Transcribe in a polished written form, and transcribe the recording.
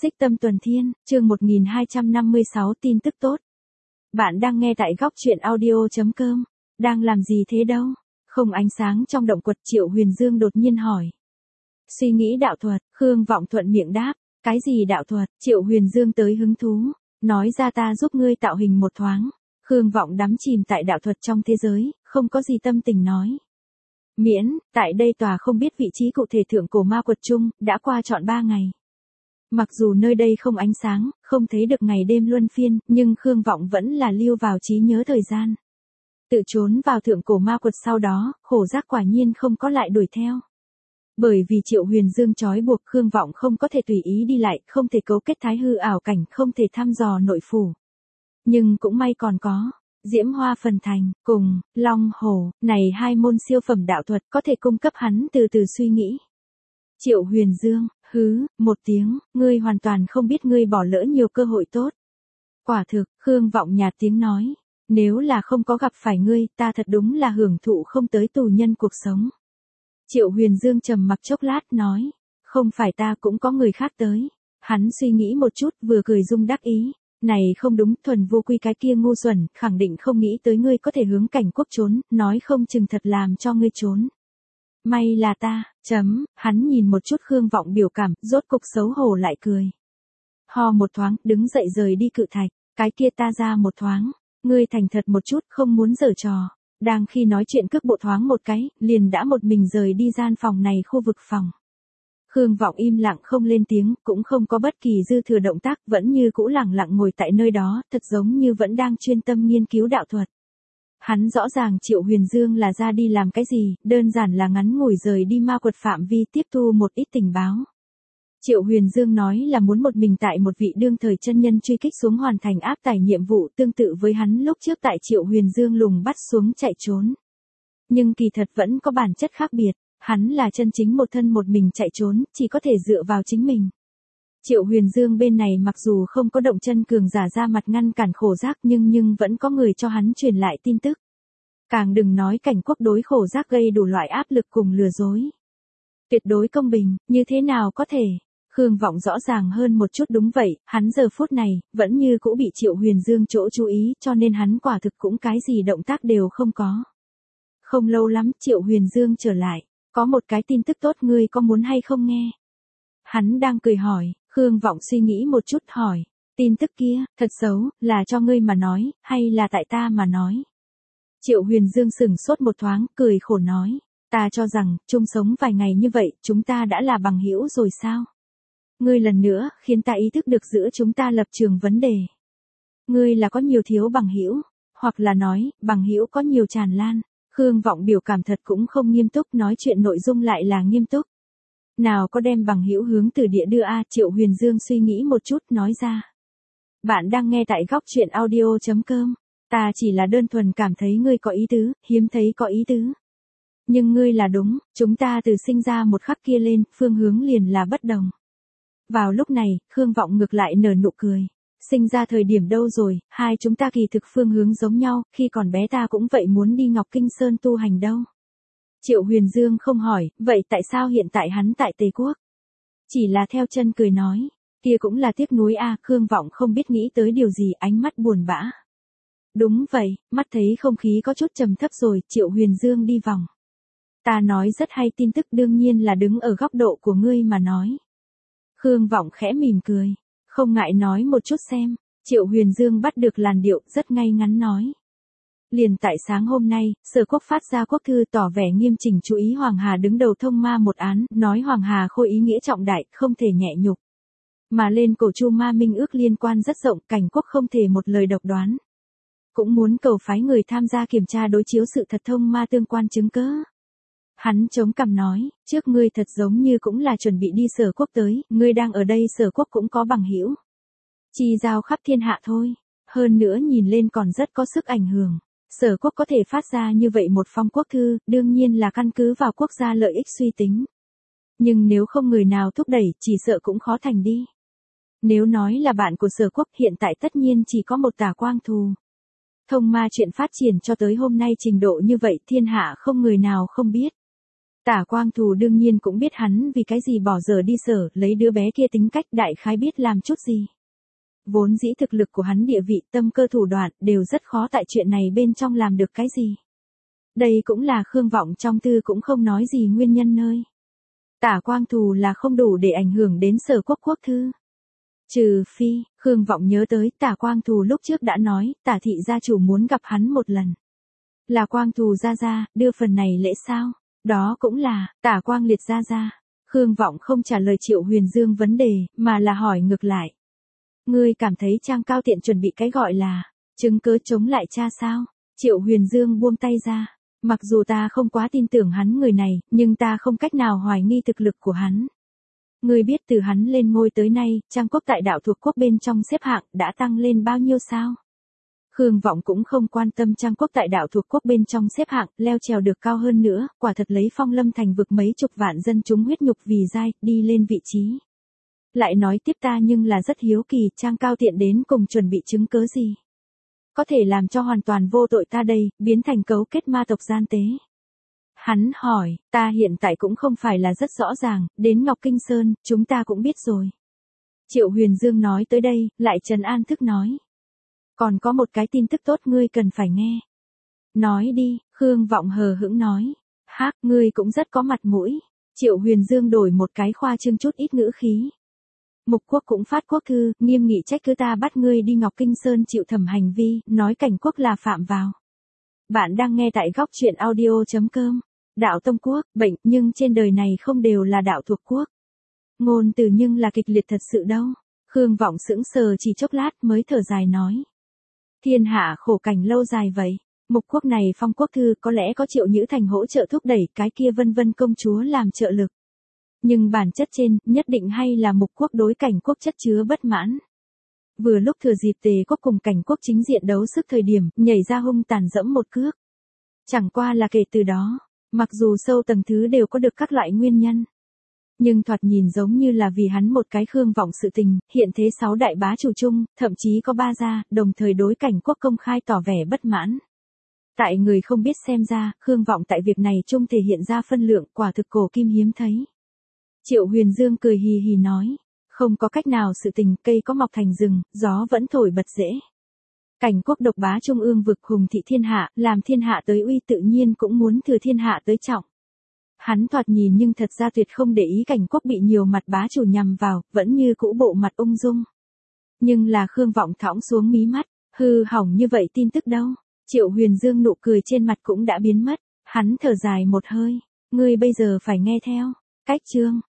Xích Tâm Tuần Thiên, chương 1256 tin tức tốt. Bạn đang nghe tại góc truyện audio.com. Đang làm gì thế đâu? Không ánh sáng trong động quật, Triệu Huyền Dương đột nhiên hỏi. Suy nghĩ đạo thuật, Khương Vọng thuận miệng đáp. Cái gì đạo thuật? Triệu Huyền Dương tới hứng thú. Nói ra ta giúp ngươi tạo hình một thoáng. Khương Vọng đắm chìm tại đạo thuật trong thế giới, không có gì tâm tình nói. Miễn, tại đây tòa không biết vị trí cụ thể thượng cổ ma quật chung, đã qua trọn 3 ngày. Mặc dù nơi đây không ánh sáng, không thấy được ngày đêm luân phiên, nhưng Khương Vọng vẫn là lưu vào trí nhớ thời gian. Tự trốn vào thượng cổ ma quật sau đó, khổ giác quả nhiên không có lại đuổi theo. Bởi vì Triệu Huyền Dương trói buộc, Khương Vọng không có thể tùy ý đi lại, không thể cấu kết thái hư ảo cảnh, không thể thăm dò nội phủ. Nhưng cũng may còn có Diễm Hoa Phần Thành, cùng Long Hổ, này hai môn siêu phẩm đạo thuật có thể cung cấp hắn từ từ suy nghĩ. Triệu Huyền Dương, một tiếng, ngươi hoàn toàn không biết ngươi bỏ lỡ nhiều cơ hội tốt. Quả thực, Khương Vọng nhạt tiếng nói, nếu là không có gặp phải ngươi, ta thật đúng là hưởng thụ không tới tù nhân cuộc sống. Triệu Huyền Dương trầm mặc chốc lát nói, không phải ta cũng có người khác tới. Hắn suy nghĩ một chút vừa cười rung đắc ý, này không đúng, Thuần Vô Quy cái kia ngu xuẩn, khẳng định không nghĩ tới ngươi có thể hướng Cảnh Quốc trốn, nói không chừng thật làm cho ngươi trốn. May là ta, hắn nhìn một chút Khương Vọng biểu cảm, rốt cục xấu hổ lại cười. Ho một thoáng, đứng dậy rời đi cự thạch, cái kia ta ra một thoáng, ngươi thành thật một chút, không muốn giở trò. Đang khi nói chuyện cước bộ thoáng một cái, liền đã một mình rời đi gian phòng này khu vực phòng. Khương Vọng im lặng không lên tiếng, cũng không có bất kỳ dư thừa động tác, vẫn như cũ lẳng lặng ngồi tại nơi đó, thật giống như vẫn đang chuyên tâm nghiên cứu đạo thuật. Hắn rõ ràng Triệu Huyền Dương là ra đi làm cái gì, đơn giản là ngắn ngủi rời đi ma quật phạm vi tiếp thu một ít tình báo. Triệu Huyền Dương nói là muốn một mình tại một vị đương thời chân nhân truy kích xuống hoàn thành áp tải nhiệm vụ tương tự với hắn lúc trước tại Triệu Huyền Dương lùng bắt xuống chạy trốn. Nhưng kỳ thật vẫn có bản chất khác biệt, hắn là chân chính một thân một mình chạy trốn, chỉ có thể dựa vào chính mình. Triệu Huyền Dương bên này mặc dù không có động chân cường giả ra mặt ngăn cản khổ giác nhưng vẫn có người cho hắn truyền lại tin tức. Càng đừng nói Cảnh Quốc đối khổ giác gây đủ loại áp lực cùng lừa dối. Tuyệt đối công bình, như thế nào có thể? Khương Vọng rõ ràng hơn một chút đúng vậy, hắn giờ phút này, vẫn như cũ bị Triệu Huyền Dương chỗ chú ý cho nên hắn quả thực cũng cái gì động tác đều không có. Không lâu lắm Triệu Huyền Dương trở lại, có một cái tin tức tốt ngươi có muốn hay không nghe? Hắn đang cười hỏi, Khương Vọng suy nghĩ một chút hỏi, tin tức kia, thật xấu, là cho ngươi mà nói, hay là tại ta mà nói? Triệu Huyền Dương sững sốt một thoáng, cười khổ nói, ta cho rằng, chung sống vài ngày như vậy, chúng ta đã là bằng hữu rồi sao? Ngươi lần nữa, khiến ta ý thức được giữa chúng ta lập trường vấn đề. Ngươi là có nhiều thiếu bằng hữu, hoặc là nói, bằng hữu có nhiều tràn lan. Khương Vọng biểu cảm thật cũng không nghiêm túc, nói chuyện nội dung lại là nghiêm túc. Nào có đem bằng hữu hướng từ địa đưa a? Triệu Huyền Dương suy nghĩ một chút nói ra. Bạn đang nghe tại góc truyện audio.com. Ta chỉ là đơn thuần cảm thấy ngươi có ý tứ, hiếm thấy có ý tứ. Nhưng ngươi là đúng, chúng ta từ sinh ra một khắc kia lên, phương hướng liền là bất đồng. Vào lúc này, Khương Vọng ngược lại nở nụ cười. Sinh ra thời điểm đâu rồi, hai chúng ta kỳ thực phương hướng giống nhau, khi còn bé ta cũng vậy muốn đi Ngọc Kinh Sơn tu hành đâu. Triệu Huyền Dương không hỏi, vậy tại sao hiện tại hắn tại Tề Quốc? Chỉ là theo chân cười nói, kia cũng là tiếc nuối a. Khương Vọng không biết nghĩ tới điều gì, ánh mắt buồn bã. Đúng vậy, mắt thấy không khí có chút trầm thấp rồi, Triệu Huyền Dương đi vòng. Ta nói rất hay tin tức đương nhiên là đứng ở góc độ của ngươi mà nói. Khương Vọng khẽ mỉm cười, không ngại nói một chút xem. Triệu Huyền Dương bắt được làn điệu, rất ngay ngắn nói. Liền tại sáng hôm nay, Sở Quốc phát ra quốc thư tỏ vẻ nghiêm chỉnh chú ý Hoàng Hà đứng đầu thông ma một án, nói Hoàng Hà khôi ý nghĩa trọng đại, không thể nhẹ nhục. Mà lên cổ Chu Ma minh ước liên quan rất rộng, Cảnh Quốc không thể một lời độc đoán. Cũng muốn cầu phái người tham gia kiểm tra đối chiếu sự thật thông ma tương quan chứng cớ. Hắn chống cằm nói, trước ngươi thật giống như cũng là chuẩn bị đi Sở Quốc tới, ngươi đang ở đây Sở Quốc cũng có bằng hữu. Chi giao khắp thiên hạ thôi, hơn nữa nhìn lên còn rất có sức ảnh hưởng. Sở Quốc có thể phát ra như vậy một phong quốc thư, đương nhiên là căn cứ vào quốc gia lợi ích suy tính. Nhưng nếu không người nào thúc đẩy, chỉ sợ cũng khó thành đi. Nếu nói là bạn của Sở Quốc hiện tại tất nhiên chỉ có một Tả Quang Thù. Thông ma chuyện phát triển cho tới hôm nay trình độ như vậy thiên hạ không người nào không biết. Tả Quang Thù đương nhiên cũng biết hắn vì cái gì bỏ giờ đi Sở, lấy đứa bé kia tính cách đại khái biết làm chút gì. Vốn dĩ thực lực của hắn địa vị, tâm cơ thủ đoạn đều rất khó tại chuyện này bên trong làm được cái gì. Đây cũng là Khương Vọng trong tư cũng không nói gì nguyên nhân nơi. Tả Quang Thù là không đủ để ảnh hưởng đến Sở Quốc quốc thư. Trừ phi, Khương Vọng nhớ tới Tả Quang Thù lúc trước đã nói, Tả thị gia chủ muốn gặp hắn một lần. Là Quang Thù ra, đưa phần này lễ sao? Đó cũng là, Tả Quang Liệt ra. Khương Vọng không trả lời Triệu Huyền Dương vấn đề, mà là hỏi ngược lại. Ngươi cảm thấy Trang Cao Tiện chuẩn bị cái gọi là, chứng cớ chống lại cha sao? Triệu Huyền Dương buông tay ra. Mặc dù ta không quá tin tưởng hắn người này, nhưng ta không cách nào hoài nghi thực lực của hắn. Ngươi biết từ hắn lên ngôi tới nay, Trang quốc tại đạo thuộc quốc bên trong xếp hạng đã tăng lên bao nhiêu sao? Khương Vọng cũng không quan tâm Trang quốc tại đạo thuộc quốc bên trong xếp hạng, leo trèo được cao hơn nữa, quả thật lấy Phong Lâm thành vực mấy chục vạn dân chúng huyết nhục vì dai, đi lên vị trí. Lại nói tiếp ta nhưng là rất hiếu kỳ, Trang Cao Tiện đến cùng chuẩn bị chứng cớ gì? Có thể làm cho hoàn toàn vô tội ta đây, biến thành cấu kết ma tộc gian tế. Hắn hỏi, ta hiện tại cũng không phải là rất rõ ràng, đến Ngọc Kinh Sơn, chúng ta cũng biết rồi. Triệu Huyền Dương nói tới đây, lại trấn an thức nói. Còn có một cái tin tức tốt ngươi cần phải nghe. Nói đi, Khương Vọng hờ hững nói. Hác, ngươi cũng rất có mặt mũi. Triệu Huyền Dương đổi một cái khoa trương chút ít ngữ khí. Mục quốc cũng phát quốc thư, nghiêm nghị trách cứ ta bắt ngươi đi Ngọc Kinh Sơn chịu thẩm hành vi, nói cảnh quốc là phạm vào. Bạn đang nghe tại góc truyện audio.com. Đạo tông quốc, bệnh, nhưng trên đời này không đều là đạo thuộc quốc. Ngôn từ nhưng là kịch liệt thật sự đâu. Khương Vọng sững sờ chỉ chốc lát mới thở dài nói. Thiên hạ khổ cảnh lâu dài vậy. Mục quốc này phong quốc thư có lẽ có Triệu Nhữ Thành hỗ trợ thúc đẩy cái kia vân vân công chúa làm trợ lực. Nhưng bản chất trên, nhất định hay là mục quốc đối cảnh quốc chất chứa bất mãn. Vừa lúc thừa dịp Tề quốc cùng cảnh quốc chính diện đấu sức thời điểm, nhảy ra hung tàn dẫm một cước. Chẳng qua là kể từ đó, mặc dù sâu tầng thứ đều có được các loại nguyên nhân. Nhưng thoạt nhìn giống như là vì hắn một cái Khương Vọng sự tình, hiện thế 6 đại bá chủ chung, thậm chí có 3 gia, đồng thời đối cảnh quốc công khai tỏ vẻ bất mãn. Tại người không biết xem ra, Khương Vọng tại việc này chung thể hiện ra phân lượng quả thực cổ kim hiếm thấy. Triệu Huyền Dương cười hì hì nói, không có cách nào sự tình, cây có mọc thành rừng, gió vẫn thổi bật dễ. Cảnh quốc độc bá trung ương vực hùng thị thiên hạ, làm thiên hạ tới uy tự nhiên cũng muốn thừa thiên hạ tới trọng. Hắn thoạt nhìn nhưng thật ra tuyệt không để ý cảnh quốc bị nhiều mặt bá chủ nhằm vào, vẫn như cũ bộ mặt ung dung. Nhưng là Khương Vọng thõng xuống mí mắt, hư hỏng như vậy tin tức đâu. Triệu Huyền Dương nụ cười trên mặt cũng đã biến mất, hắn thở dài một hơi, ngươi bây giờ phải nghe theo. Cách chương